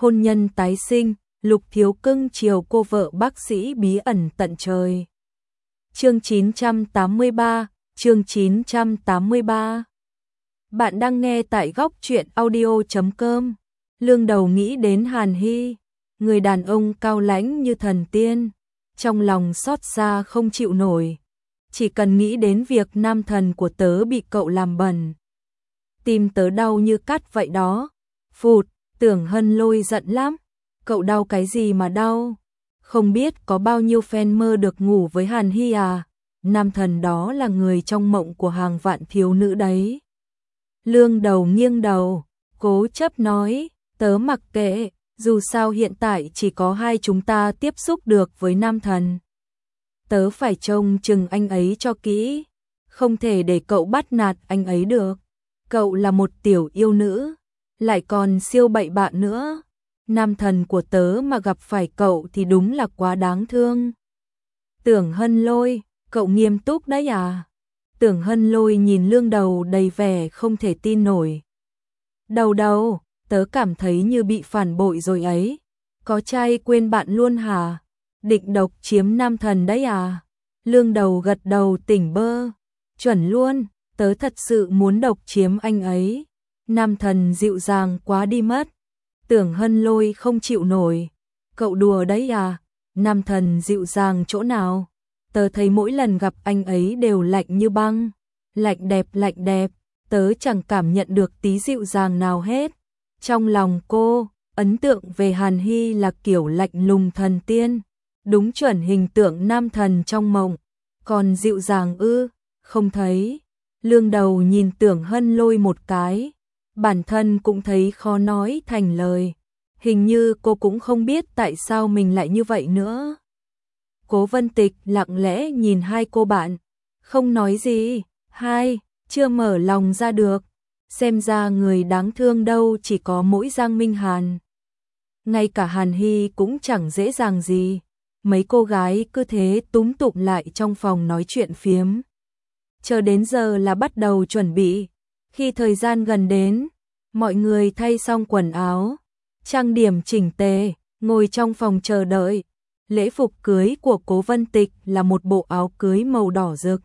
hôn nhân tái sinh, Lục Thiếu cưng chiều cô vợ bác sĩ bí ẩn tận trời. Chương 983, chương 983. Bạn đang nghe tại góc truyện audio.com. Lương Đầu nghĩ đến Hàn Hy, người đàn ông cao lãnh như thần tiên, trong lòng xót xa không chịu nổi. Chỉ cần nghĩ đến việc nam thần của tớ bị cậu làm bẩn, tim tớ đau như cắt vậy đó. Phụt, Tưởng Hân Lôi giận lắm. Cậu đau cái gì mà đau? Không biết có bao nhiêu fan mơ được ngủ với Hàn Hy à? Nam thần đó là người trong mộng của hàng vạn thiếu nữ đấy. Lương Đầu nghiêng đầu, cố chấp nói, tớ mặc kệ, dù sao hiện tại chỉ có hai chúng ta tiếp xúc được với nam thần. Tớ phải trông chừng anh ấy cho kỹ, không thể để cậu bắt nạt anh ấy được. Cậu là một tiểu yêu nữ, lại còn siêu bậy bạ nữa. Nam thần của tớ mà gặp phải cậu thì đúng là quá đáng thương. Tưởng Hân Lôi, cậu nghiêm túc đấy à? Tưởng Hân Lôi nhìn Lương Đầu đầy vẻ không thể tin nổi. Đầu, tớ cảm thấy như bị phản bội rồi ấy. Có trai quên bạn luôn hả? Định độc chiếm nam thần đấy à? Lương Đầu gật đầu tỉnh bơ. Chuẩn luôn, tớ thật sự muốn độc chiếm anh ấy. Nam thần dịu dàng quá đi mất. Tưởng Hân Lôi không chịu nổi. Cậu đùa đấy à? Nam thần dịu dàng chỗ nào? Tớ thấy mỗi lần gặp anh ấy đều lạnh như băng. Lạnh đẹp, tớ chẳng cảm nhận được tí dịu dàng nào hết. Trong lòng cô, ấn tượng về Hàn Hy là kiểu lạnh lùng thần tiên. Đúng chuẩn hình tượng nam thần trong mộng. Còn dịu dàng ư? Không thấy. Lương Đầu nhìn Tưởng Hân Lôi một cái. Bản thân cũng thấy khó nói thành lời. Hình như cô cũng không biết tại sao mình lại như vậy nữa. Cố Vân Tịch lặng lẽ nhìn hai cô bạn, không nói gì. Hai, chưa mở lòng ra được. Xem ra người đáng thương đâu chỉ có mỗi Giang Minh Hàn. Ngay cả Hàn Hy cũng chẳng dễ dàng gì. Mấy cô gái cứ thế túm tụm lại trong phòng nói chuyện phiếm. Chờ đến giờ là bắt đầu chuẩn bị. Khi thời gian gần đến, mọi người thay xong quần áo, trang điểm chỉnh tề, ngồi trong phòng chờ đợi. Lễ phục cưới của Cố Vân Tịch là một bộ áo cưới màu đỏ rực.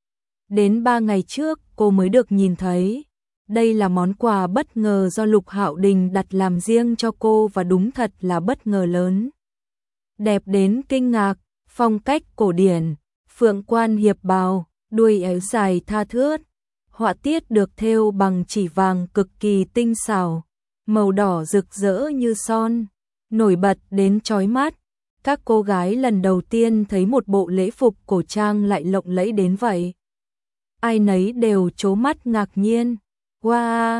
Đến 3 ngày trước cô mới được nhìn thấy. Đây là món quà bất ngờ do Lục Hạo Đình đặt làm riêng cho cô và đúng thật là bất ngờ lớn. Đẹp đến kinh ngạc, phong cách cổ điển, phượng quan hiệp bào, đuôi áo dài tha thướt. Họa tiết được thêu bằng chỉ vàng cực kỳ tinh xảo, màu đỏ rực rỡ như son, nổi bật đến chói mắt. Các cô gái lần đầu tiên thấy một bộ lễ phục cổ trang lại lộng lẫy đến vậy. Ai nấy đều trố mắt ngạc nhiên. Wow,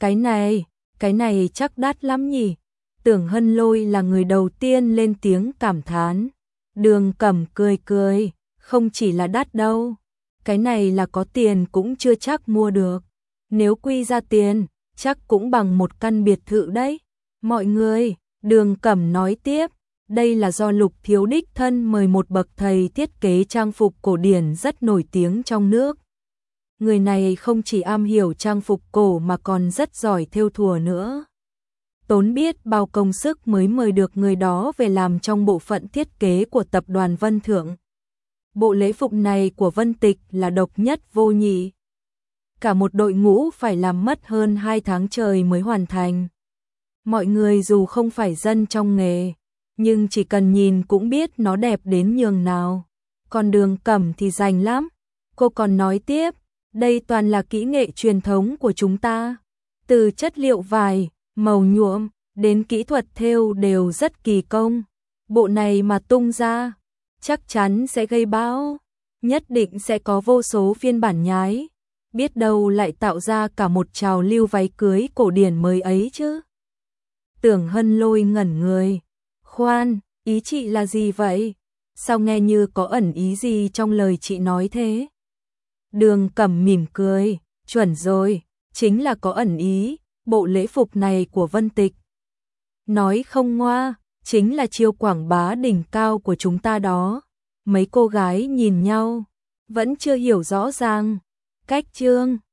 cái này chắc đắt lắm nhỉ? Tưởng Hân Lôi là người đầu tiên lên tiếng cảm thán. Đường Cẩm cười, không chỉ là đắt đâu. Cái này là có tiền cũng chưa chắc mua được. Nếu quy ra tiền, chắc cũng bằng một căn biệt thự đấy. Mọi người, Đường Cẩm nói tiếp, đây là do Lục Thiếu đích thân mời một bậc thầy thiết kế trang phục cổ điển rất nổi tiếng trong nước. Người này không chỉ am hiểu trang phục cổ mà còn rất giỏi thêu thùa nữa. Tốn biết bao công sức mới mời được người đó về làm trong bộ phận thiết kế của tập đoàn Vân Thượng. Bộ lễ phục này của Vân Tịch là độc nhất vô nhị. Cả một đội ngũ phải làm mất hơn 2 tháng trời mới hoàn thành. Mọi người dù không phải dân trong nghề, nhưng chỉ cần nhìn cũng biết nó đẹp đến nhường nào. Còn Đường Cẩm thì rành lắm. Cô còn nói tiếp, đây toàn là kỹ nghệ truyền thống của chúng ta. Từ chất liệu vải, màu nhuộm, đến kỹ thuật thêu đều rất kỳ công. Bộ này mà tung ra, chắc chắn sẽ gây bão. Nhất định sẽ có vô số phiên bản nhái. Biết đâu lại tạo ra cả một trào lưu váy cưới cổ điển mới ấy chứ. Tưởng Hân Lôi ngẩn người. Khoan, ý chị là gì vậy? Sao nghe như có ẩn ý gì trong lời chị nói thế? Đường Cẩm mỉm cười, chuẩn rồi, chính là có ẩn ý, bộ lễ phục này của Vân Tịch. Nói không ngoa, chính là chiêu quảng bá đỉnh cao của chúng ta đó. Mấy cô gái nhìn nhau, vẫn chưa hiểu rõ ràng. Cách chương